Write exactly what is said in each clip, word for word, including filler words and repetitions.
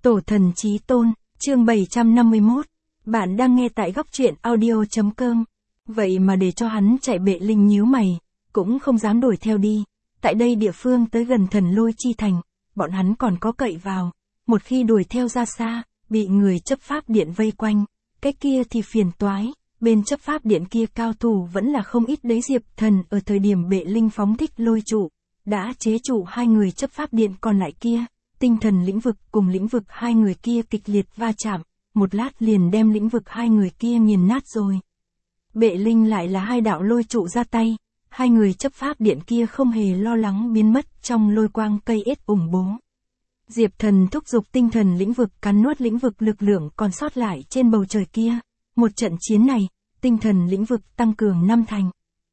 Tổ thần chí tôn, chương bảy trăm năm mươi mốt. Bạn đang nghe tại góc truyện audio chấm com. Vậy mà để cho hắn chạy, Bệ Linh nhíu mày, cũng không dám đuổi theo đi. Tại đây địa phương tới gần Thần Lôi Chi Thành, bọn hắn còn có cậy vào. Một khi đuổi theo ra xa, bị người chấp pháp điện vây quanh, cái kia thì phiền toái. Bên chấp pháp điện kia cao thủ vẫn là không ít đấy. Diệp Thần ở thời điểm Bệ Linh phóng thích lôi trụ, đã chế trụ hai người chấp pháp điện còn lại kia. Tinh thần lĩnh vực cùng lĩnh vực hai người kia kịch liệt va chạm, một lát liền đem lĩnh vực hai người kia nghiền nát rồi. Bệ Linh lại là hai đạo lôi trụ ra tay, hai người chấp pháp điện kia không hề lo lắng biến mất trong lôi quang cây ết ủng bố. Diệp Thần thúc giục tinh thần lĩnh vực cắn nuốt lĩnh vực lực lượng còn sót lại trên bầu trời kia. Một trận chiến này, tinh thần lĩnh vực tăng cường năm thành.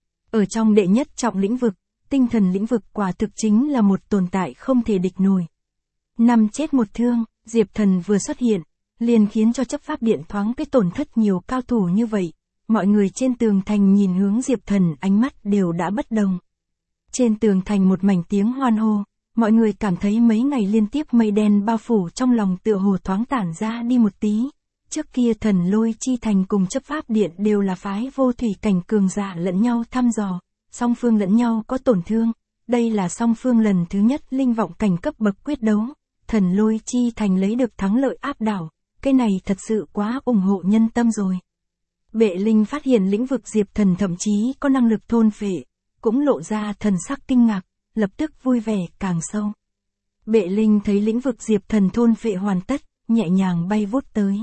Ở trong đệ nhất trọng lĩnh vực, tinh thần lĩnh vực quả thực chính là một tồn tại không thể địch nổi. Năm chết một thương, Diệp Thần vừa xuất hiện, liền khiến cho chấp pháp điện thoáng cái tổn thất nhiều cao thủ như vậy. Mọi người trên tường thành nhìn hướng Diệp Thần ánh mắt đều đã bất đồng. Trên tường thành một mảnh tiếng hoan hô, mọi người cảm thấy mấy ngày liên tiếp mây đen bao phủ trong lòng tựa hồ thoáng tản ra đi một tí. Trước kia Thần Lôi Chi Thành cùng chấp pháp điện đều là phái vô thủy cảnh cường giả lẫn nhau thăm dò, song phương lẫn nhau có tổn thương. Đây là song phương lần thứ nhất linh vọng cảnh cấp bậc quyết đấu. Thần Lôi Chi Thành lấy được thắng lợi áp đảo, cái này thật sự quá ủng hộ nhân tâm rồi. Bệ Linh phát hiện lĩnh vực Diệp Thần thậm chí có năng lực thôn phệ, cũng lộ ra thần sắc kinh ngạc, lập tức vui vẻ càng sâu. Bệ Linh thấy lĩnh vực Diệp Thần thôn phệ hoàn tất, nhẹ nhàng bay vút tới.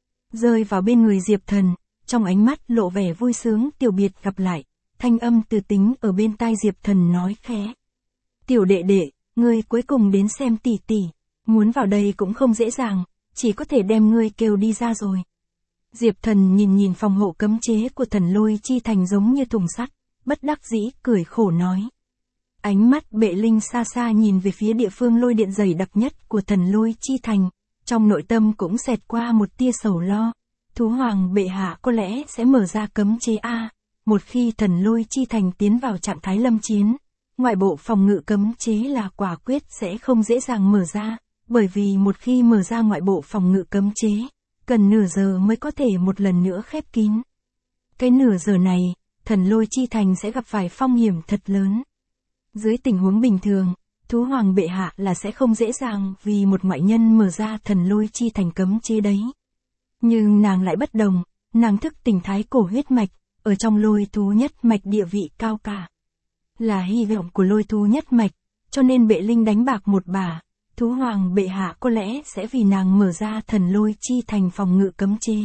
Rơi vào bên người Diệp Thần, trong ánh mắt lộ vẻ vui sướng. Tiểu biệt gặp lại, thanh âm từ tính ở bên tai Diệp Thần nói khẽ. Tiểu đệ đệ, ngươi cuối cùng đến xem tỷ tỷ. Muốn vào đây cũng không dễ dàng, chỉ có thể đem ngươi kêu đi ra rồi. Diệp Thần nhìn nhìn phòng hộ cấm chế của Thần Lôi Chi Thành giống như thùng sắt, bất đắc dĩ cười khổ nói. Ánh mắt Bệ Linh xa xa nhìn về phía địa phương lôi điện dày đặc nhất của Thần Lôi Chi Thành, trong nội tâm cũng xẹt qua một tia sầu lo. Thú Hoàng bệ hạ có lẽ sẽ mở ra cấm chế A, một khi Thần Lôi Chi Thành tiến vào trạng thái lâm chiến, ngoại bộ phòng ngự cấm chế là quả quyết sẽ không dễ dàng mở ra. Bởi vì một khi mở ra ngoại bộ phòng ngự cấm chế, cần nửa giờ mới có thể một lần nữa khép kín. Cái nửa giờ này, Thần Lôi Chi Thành sẽ gặp phải phong hiểm thật lớn. Dưới tình huống bình thường, Thú Hoàng bệ hạ là sẽ không dễ dàng vì một ngoại nhân mở ra Thần Lôi Chi Thành cấm chế đấy. Nhưng nàng lại bất đồng, nàng thức tỉnh thái cổ huyết mạch, ở trong lôi thú nhất mạch địa vị cao cả. Là hy vọng của lôi thú nhất mạch, cho nên Bệ Linh đánh bạc một bà. Thú Hoàng bệ hạ có lẽ sẽ vì nàng mở ra Thần Lôi Chi Thành phòng ngự cấm chế.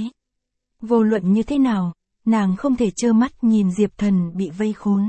Vô luận như thế nào, nàng không thể trơ mắt nhìn Diệp Thần bị vây khốn.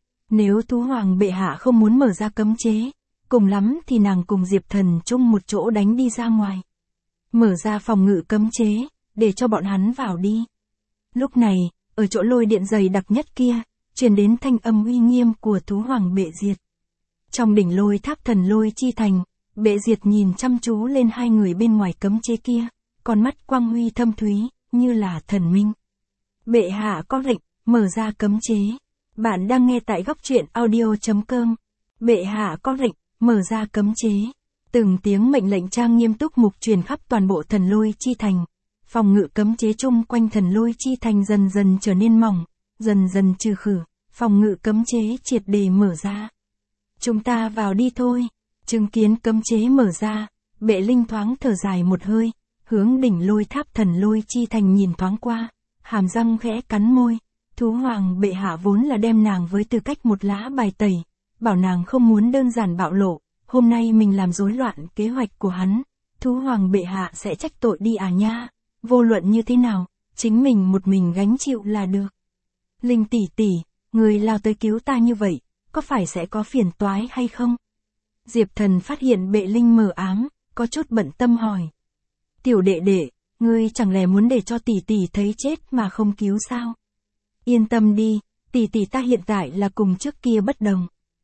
Nếu Thú Hoàng bệ hạ không muốn mở ra cấm chế, cùng lắm thì nàng cùng Diệp Thần chung một chỗ đánh đi ra ngoài. Mở ra phòng ngự cấm chế, để cho bọn hắn vào đi. Lúc này, ở chỗ lôi điện dày đặc nhất kia, truyền đến thanh âm uy nghiêm của Thú Hoàng bệ diệt. Trong đỉnh lôi tháp Thần Lôi Chi Thành, Bệ Diệt nhìn chăm chú lên hai người bên ngoài cấm chế kia, con mắt quang huy thâm thúy, như là thần minh. Bệ hạ có lệnh, mở ra cấm chế. Bạn đang nghe tại góc truyện audio chấm com. Bệ hạ có lệnh, mở ra cấm chế. Từng tiếng mệnh lệnh trang nghiêm túc mục truyền khắp toàn bộ Thần Lôi Chi Thành. Phòng ngự cấm chế chung quanh Thần Lôi Chi Thành dần dần trở nên mỏng, dần dần trừ khử, phòng ngự cấm chế triệt để mở ra. Chúng ta vào đi thôi. Chứng kiến cấm chế mở ra, Bệ Linh thoáng thở dài một hơi, hướng đỉnh lôi tháp Thần Lôi Chi Thành nhìn thoáng qua, hàm răng khẽ cắn môi. Thú Hoàng bệ hạ vốn là đem nàng với tư cách một lá bài tẩy, bảo nàng không muốn đơn giản bạo lộ, hôm nay mình làm rối loạn kế hoạch của hắn, Thú Hoàng bệ hạ sẽ trách tội đi à nha. Vô luận như thế nào, chính mình một mình gánh chịu là được. Linh tỷ tỷ, người lao tới cứu ta như vậy, có phải sẽ có phiền toái hay không? Diệp Thần phát hiện Bệ Linh mờ ám, có chút bận tâm hỏi. Tiểu đệ đệ, ngươi chẳng lẽ muốn để cho tỷ tỷ thấy chết mà không cứu sao? Yên tâm đi, tỷ tỷ ta hiện tại là cùng trước kia bất đồng.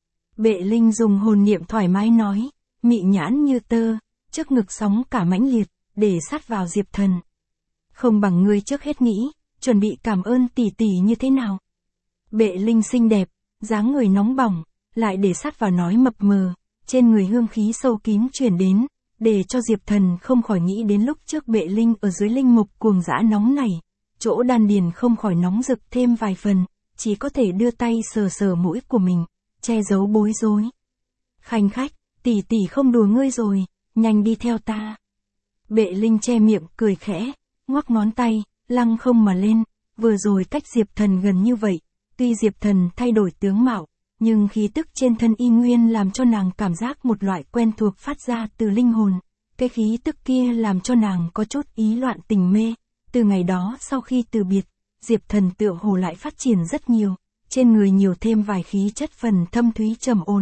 Bệ Linh dùng hồn niệm thoải mái nói, mị nhãn như tơ, trước ngực sóng cả mãnh liệt, để sát vào Diệp Thần. Không bằng ngươi trước hết nghĩ, chuẩn bị cảm ơn tỷ tỷ như thế nào? Bệ Linh xinh đẹp, dáng người nóng bỏng, lại để sát vào nói mập mờ. Trên người hương khí sâu kín truyền đến, để cho Diệp Thần không khỏi nghĩ đến lúc trước Bệ Linh ở dưới linh mục cuồng dã nóng này, chỗ đan điền không khỏi nóng rực thêm vài phần, chỉ có thể đưa tay sờ sờ mũi của mình, che giấu bối rối. Khanh khách, tỷ tỷ không đùa ngươi rồi, nhanh đi theo ta. Bệ Linh che miệng cười khẽ, ngoắc ngón tay, lăng không mà lên, vừa rồi cách Diệp Thần gần như vậy, tuy Diệp Thần thay đổi tướng mạo, nhưng khí tức trên thân y nguyên làm cho nàng cảm giác một loại quen thuộc phát ra từ linh hồn, cái khí tức kia làm cho nàng có chút ý loạn tình mê. Từ ngày đó sau khi từ biệt, Diệp Thần tựa hồ lại phát triển rất nhiều, trên người nhiều thêm vài khí chất phần thâm thúy trầm ổn.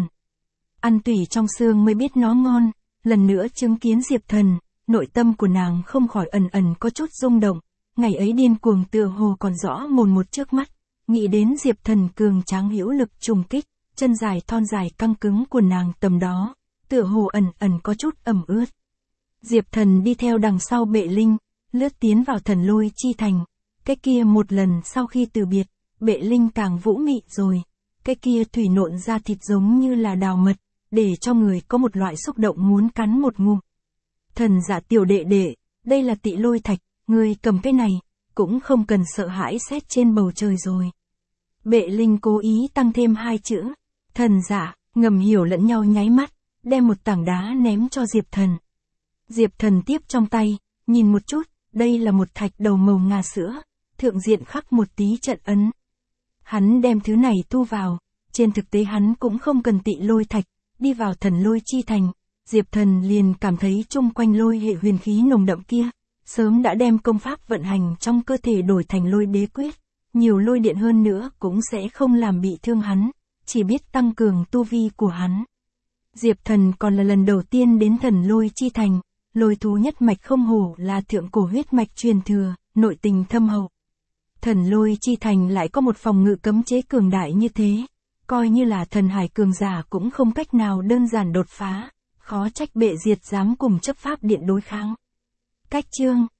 Ăn tủy trong xương mới biết nó ngon, lần nữa chứng kiến Diệp Thần, nội tâm của nàng không khỏi ẩn ẩn có chút rung động, ngày ấy điên cuồng tựa hồ còn rõ mồn một trước mắt, nghĩ đến Diệp Thần cường tráng hữu lực trùng kích, chân dài thon dài căng cứng của nàng tầm đó, tựa hồ ẩn ẩn có chút ẩm ướt. Diệp Thần đi theo đằng sau Bệ Linh, lướt tiến vào Thần Lôi Chi Thành, cái kia một lần sau khi từ biệt, Bệ Linh càng vũ mị rồi, cái kia thủy nộn ra thịt giống như là đào mật, để cho người có một loại xúc động muốn cắn một ngụm. Thần Giả tiểu đệ đệ, đây là Tị Lôi Thạch, ngươi cầm cái này, cũng không cần sợ hãi xét trên bầu trời rồi. Bệ Linh cố ý tăng thêm hai chữ, Thần Giả, ngầm hiểu lẫn nhau nháy mắt, đem một tảng đá ném cho Diệp Thần. Diệp Thần tiếp trong tay, nhìn một chút, đây là một thạch đầu màu ngà sữa, thượng diện khắc một tí trận ấn. Hắn đem thứ này thu vào, trên thực tế hắn cũng không cần Tị Lôi Thạch, đi vào Thần Lôi Chi Thành, Diệp Thần liền cảm thấy chung quanh lôi hệ huyền khí nồng đậm kia, sớm đã đem công pháp vận hành trong cơ thể đổi thành lôi đế quyết, nhiều lôi điện hơn nữa cũng sẽ không làm bị thương hắn, chỉ biết tăng cường tu vi của hắn. Diệp Thần còn là lần đầu tiên đến Thần Lôi Chi Thành, lôi thú nhất mạch không hổ là thượng cổ huyết mạch truyền thừa, nội tình thâm hậu. Thần Lôi Chi Thành lại có một phòng ngự cấm chế cường đại như thế, coi như là thần hải cường giả cũng không cách nào đơn giản đột phá, khó trách Bệ Diệt dám cùng chấp pháp điện đối kháng. Cách chương